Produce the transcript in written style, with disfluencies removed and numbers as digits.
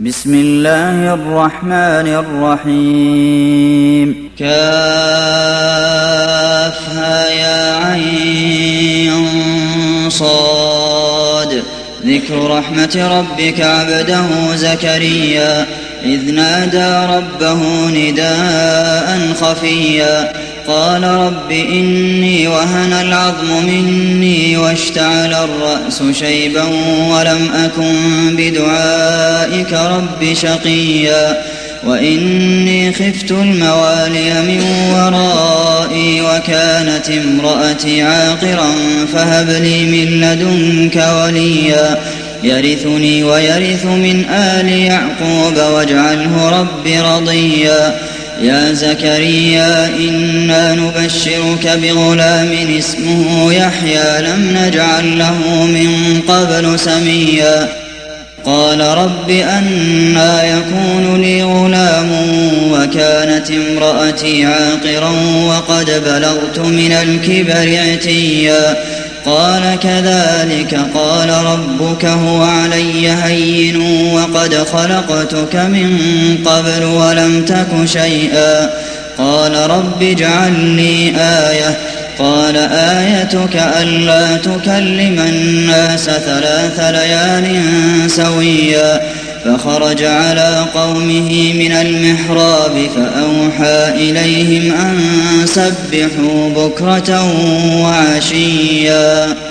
بسم الله الرحمن الرحيم كافها يا عين صاد ذكر رحمة ربك عبده زكريا إذ نادى ربه نداء خفيا قال رب إني وهن العظم مني واشتعل الرأس شيبا ولم أكن بدعائك رب شقيا وإني خفت الموالي من ورائي وكانت امرأتي عاقرا فهب لي من لدنك وليا يرثني ويرث من آل يعقوب واجعله رب رضيا يا زكريا إنا نبشرك بغلام اسمه يحيى لم نجعل له من قبل سميا قال رب أنى يكون لي غلام وكانت امرأتي عاقرا وقد بلغت من الكبر عتيا قال كذلك قال ربك هو علي هين وقد خلقتك من قبل ولم تك شيئا قال رب اجعل لي آية قال آيتك ألا تكلم الناس 3 ليال سويا فخرج على قومه من المحراب فأوحى إليهم أن سبحوا بكرة وعشيا